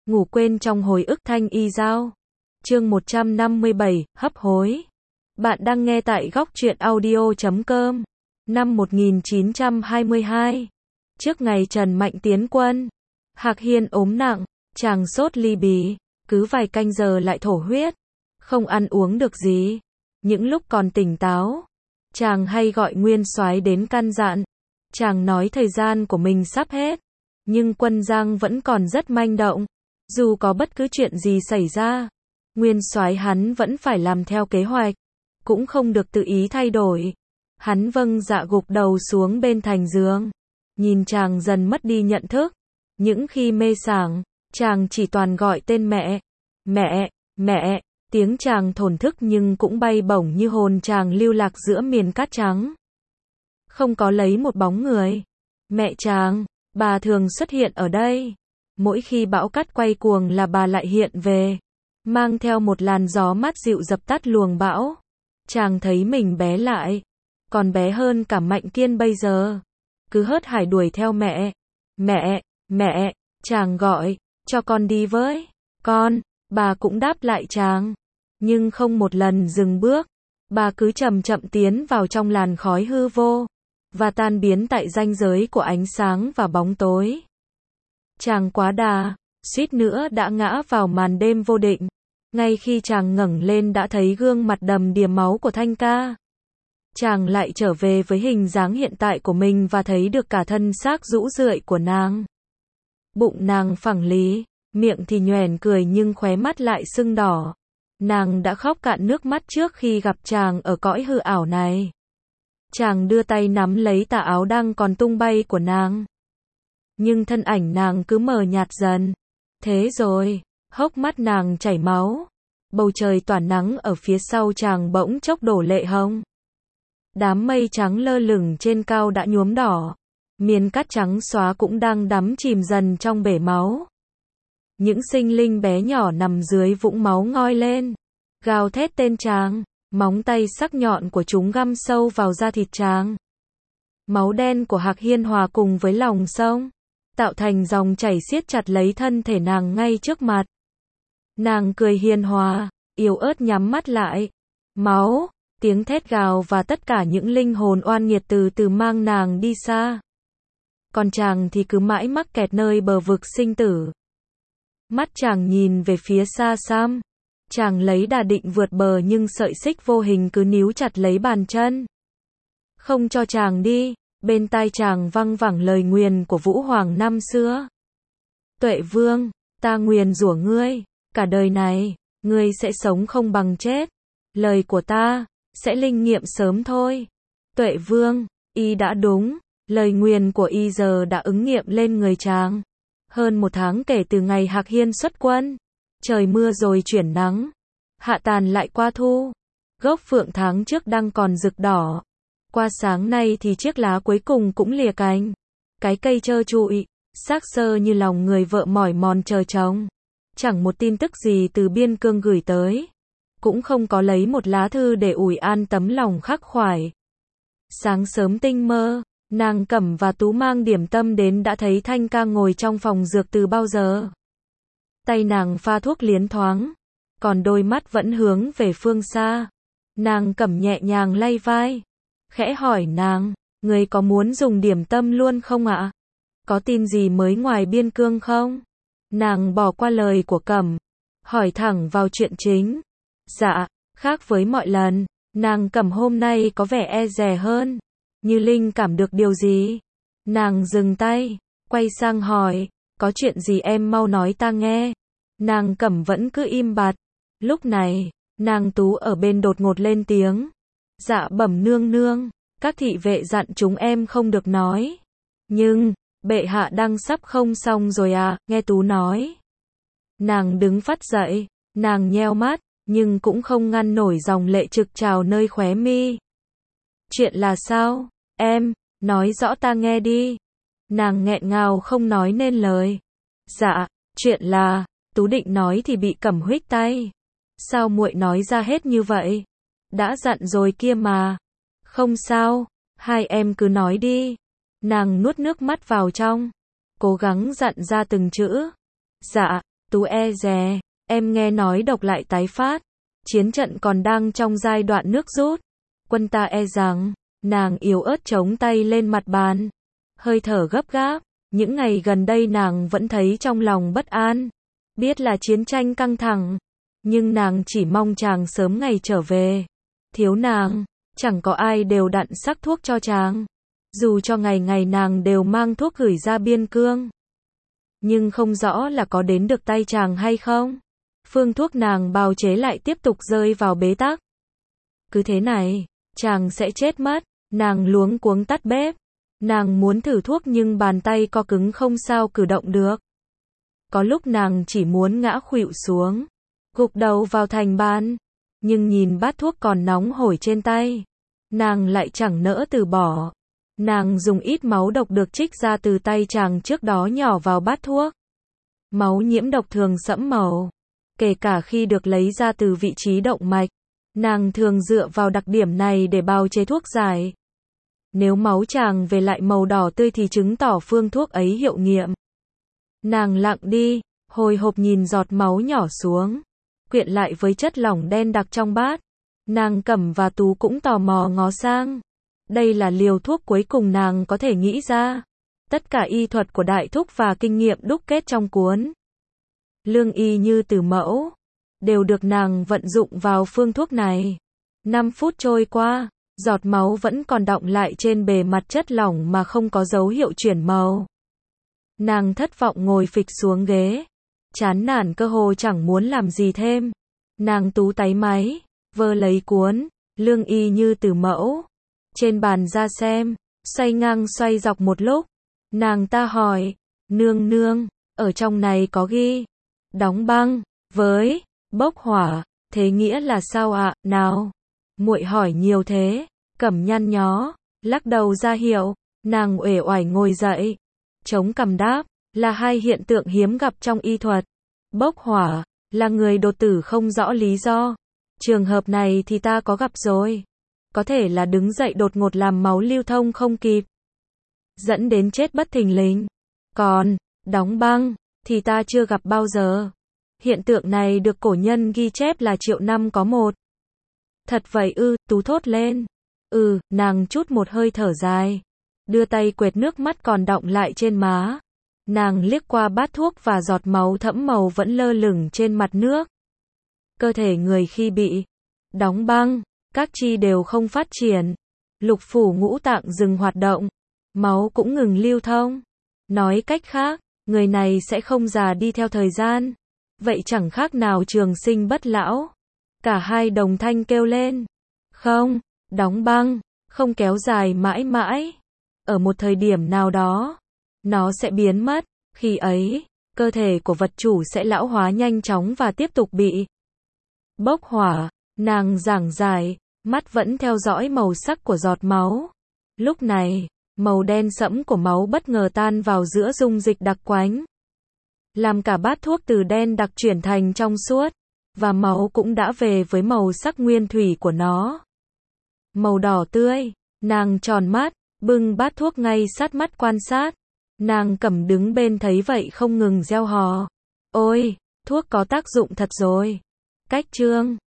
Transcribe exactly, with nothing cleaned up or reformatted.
ngủ quên trong hồi ức thanh y giao. Chương một trăm năm mươi bảy, hấp hối. Bạn đang nghe tại góc truyện audio chấm com. Năm một nghìn chín trăm hai mươi hai, trước ngày Trần Mạnh tiến quân, Hạc Hiên ốm nặng, chàng sốt ly bì, cứ vài canh giờ lại thổ huyết, không ăn uống được gì. Những lúc còn tỉnh táo, chàng hay gọi Nguyên Soái đến căn dặn. Chàng nói thời gian của mình sắp hết, nhưng quân Giang vẫn còn rất manh động. Dù có bất cứ chuyện gì xảy ra, Nguyên Soái hắn vẫn phải làm theo kế hoạch, cũng không được tự ý thay đổi. Hắn vâng dạ gục đầu xuống bên thành giường, nhìn chàng dần mất đi nhận thức. Những khi mê sảng, chàng chỉ toàn gọi tên mẹ, mẹ, mẹ, tiếng chàng thổn thức nhưng cũng bay bổng như hồn chàng lưu lạc giữa miền cát trắng. Không có lấy một bóng người. Mẹ chàng, bà thường xuất hiện ở đây. Mỗi khi bão cát quay cuồng là bà lại hiện về, mang theo một làn gió mát dịu dập tắt luồng bão. Chàng thấy mình bé lại, còn bé hơn cả Mạnh Kiên bây giờ. Cứ hớt hải đuổi theo mẹ. Mẹ, mẹ, chàng gọi, cho con đi với. Con, bà cũng đáp lại chàng. Nhưng không một lần dừng bước. Bà cứ chậm chậm tiến vào trong làn khói hư vô, và tan biến tại ranh giới của ánh sáng và bóng tối. Chàng quá đà, suýt nữa đã ngã vào màn đêm vô định. Ngay khi chàng ngẩng lên đã thấy gương mặt đầm đìa máu của Thanh Ca. Chàng lại trở về với hình dáng hiện tại của mình và thấy được cả thân xác rũ rượi của nàng. Bụng nàng phẳng lì, miệng thì nhoẻn cười nhưng khóe mắt lại sưng đỏ. Nàng đã khóc cạn nước mắt trước khi gặp chàng ở cõi hư ảo này. Chàng đưa tay nắm lấy tà áo đang còn tung bay của nàng. Nhưng thân ảnh nàng cứ mờ nhạt dần. Thế rồi, hốc mắt nàng chảy máu. Bầu trời tỏa nắng ở phía sau chàng bỗng chốc đổ lệ hồng. Đám mây trắng lơ lửng trên cao đã nhuốm đỏ. Miền cát trắng xóa cũng đang đắm chìm dần trong bể máu. Những sinh linh bé nhỏ nằm dưới vũng máu ngoi lên, gào thét tên chàng. Móng tay sắc nhọn của chúng găm sâu vào da thịt chàng. Máu đen của Hạc Hiên hòa cùng với lòng sông, tạo thành dòng chảy siết chặt lấy thân thể nàng ngay trước mặt. Nàng cười hiền hòa, yếu ớt nhắm mắt lại. Máu, tiếng thét gào và tất cả những linh hồn oan nghiệt từ từ mang nàng đi xa. Còn chàng thì cứ mãi mắc kẹt nơi bờ vực sinh tử. Mắt chàng nhìn về phía xa xăm. Chàng lấy đà định vượt bờ nhưng sợi xích vô hình cứ níu chặt lấy bàn chân, không cho chàng đi. Bên tai chàng văng vẳng lời nguyền của Vũ Hoàng năm xưa. Tuệ Vương, ta nguyền rủa ngươi, cả đời này, ngươi sẽ sống không bằng chết. Lời của ta, sẽ linh nghiệm sớm thôi. Tuệ Vương, y đã đúng, lời nguyền của y giờ đã ứng nghiệm lên người chàng. Hơn một tháng kể từ ngày Hạc Hiên xuất quân. Trời mưa rồi chuyển nắng, hạ tàn lại qua thu. Gốc phượng tháng trước đang còn rực đỏ. Qua sáng nay thì chiếc lá cuối cùng cũng lìa cành. Cái cây trơ trụi, xác xơ như lòng người vợ mỏi mòn chờ chồng. Chẳng một tin tức gì từ biên cương gửi tới. Cũng không có lấy một lá thư để ủi an tấm lòng khắc khoải. Sáng sớm tinh mơ, nàng Cẩm và Tú mang điểm tâm đến đã thấy Thanh Ca ngồi trong phòng dược từ bao giờ. Tay nàng pha thuốc liến thoáng, còn đôi mắt vẫn hướng về phương xa. Nàng Cẩm nhẹ nhàng lay vai, khẽ hỏi nàng, người có muốn dùng điểm tâm luôn không ạ? Có tin gì mới ngoài biên cương không? Nàng bỏ qua lời của Cẩm, hỏi thẳng vào chuyện chính. Dạ, khác với mọi lần, nàng Cẩm hôm nay có vẻ e dè hơn, như linh cảm được điều gì. Nàng dừng tay, quay sang hỏi, có chuyện gì em mau nói ta nghe. Nàng Cẩm vẫn cứ im bặt. Lúc này, nàng Tú ở bên đột ngột lên tiếng. Dạ bẩm nương nương, các thị vệ dặn chúng em không được nói. Nhưng, bệ hạ đang sắp không xong rồi à, nghe Tú nói. Nàng đứng phắt dậy, nàng nheo mắt, nhưng cũng không ngăn nổi dòng lệ trực trào nơi khóe mi. Chuyện là sao, em, nói rõ ta nghe đi. Nàng nghẹn ngào không nói nên lời. Dạ, chuyện là, Tú định nói thì bị Cẩm huých tay. Sao muội nói ra hết như vậy? Đã dặn rồi kia mà. Không sao, hai em cứ nói đi. Nàng nuốt nước mắt vào trong, cố gắng dặn ra từng chữ. Dạ, Tú e dè, em nghe nói độc lại tái phát. Chiến trận còn đang trong giai đoạn nước rút. Quân ta e rằng, nàng yếu ớt chống tay lên mặt bàn. Hơi thở gấp gáp, những ngày gần đây nàng vẫn thấy trong lòng bất an. Biết là chiến tranh căng thẳng, nhưng nàng chỉ mong chàng sớm ngày trở về. Thiếu nàng, chẳng có ai đều đặn sắc thuốc cho chàng. Dù cho ngày ngày nàng đều mang thuốc gửi ra biên cương. Nhưng không rõ là có đến được tay chàng hay không. Phương thuốc nàng bào chế lại tiếp tục rơi vào bế tắc. Cứ thế này, chàng sẽ chết mất. Nàng luống cuống tắt bếp. Nàng muốn thử thuốc nhưng bàn tay co cứng không sao cử động được. Có lúc nàng chỉ muốn ngã khuỵu xuống, gục đầu vào thành bàn. Nhưng nhìn bát thuốc còn nóng hổi trên tay, nàng lại chẳng nỡ từ bỏ. Nàng dùng ít máu độc được trích ra từ tay chàng trước đó nhỏ vào bát thuốc. Máu nhiễm độc thường sẫm màu, kể cả khi được lấy ra từ vị trí động mạch. Nàng thường dựa vào đặc điểm này để bào chế thuốc giải. Nếu máu chàng về lại màu đỏ tươi thì chứng tỏ phương thuốc ấy hiệu nghiệm. Nàng lặng đi, hồi hộp nhìn giọt máu nhỏ xuống, quyện lại với chất lỏng đen đặc trong bát. Nàng Cẩm và Tú cũng tò mò ngó sang. Đây là liều thuốc cuối cùng nàng có thể nghĩ ra. Tất cả y thuật của Đại Thúc và kinh nghiệm đúc kết trong cuốn Lương y như từ mẫu, đều được nàng vận dụng vào phương thuốc này. Năm phút trôi qua, giọt máu vẫn còn đọng lại trên bề mặt chất lỏng mà không có dấu hiệu chuyển màu. Nàng thất vọng ngồi phịch xuống ghế, chán nản cơ hồ chẳng muốn làm gì thêm. Nàng tú táy máy, vơ lấy cuốn Lương y như từ mẫu trên bàn ra xem, xoay ngang xoay dọc một lúc. Nàng ta hỏi, nương nương, ở trong này có ghi đóng băng với bốc hỏa, thế nghĩa là sao ạ? À? Nào, muội hỏi nhiều thế. Cẩm nhăn nhó, lắc đầu ra hiệu. Nàng uể oải ngồi dậy, chống cằm đáp, là hai hiện tượng hiếm gặp trong y thuật. Bốc hỏa là người đột tử không rõ lý do. Trường hợp này thì ta có gặp rồi. Có thể là đứng dậy đột ngột làm máu lưu thông không kịp, dẫn đến chết bất thình lình. Còn đóng băng thì ta chưa gặp bao giờ. Hiện tượng này được cổ nhân ghi chép là triệu năm có một. Thật vậy ư? Tú thốt lên. Ừ, nàng chút một hơi thở dài, đưa tay quệt nước mắt còn đọng lại trên má. Nàng liếc qua bát thuốc và giọt máu thẫm màu vẫn lơ lửng trên mặt nước. Cơ thể người khi bị đóng băng, các chi đều không phát triển, lục phủ ngũ tạng dừng hoạt động, máu cũng ngừng lưu thông. Nói cách khác, người này sẽ không già đi theo thời gian. Vậy chẳng khác nào trường sinh bất lão. Cả hai đồng thanh kêu lên. Không, đóng băng không kéo dài mãi mãi. Ở một thời điểm nào đó, nó sẽ biến mất. Khi ấy, cơ thể của vật chủ sẽ lão hóa nhanh chóng và tiếp tục bị bốc hỏa. Nàng giảng giải, mắt vẫn theo dõi màu sắc của giọt máu. Lúc này, màu đen sẫm của máu bất ngờ tan vào giữa dung dịch đặc quánh, làm cả bát thuốc từ đen đặc chuyển thành trong suốt, và máu cũng đã về với màu sắc nguyên thủy của nó. Màu đỏ tươi. Nàng tròn mắt, bưng bát thuốc ngay sát mắt quan sát. Nàng Cẩm đứng bên thấy vậy không ngừng reo hò. Ôi, thuốc có tác dụng thật rồi. Cách chương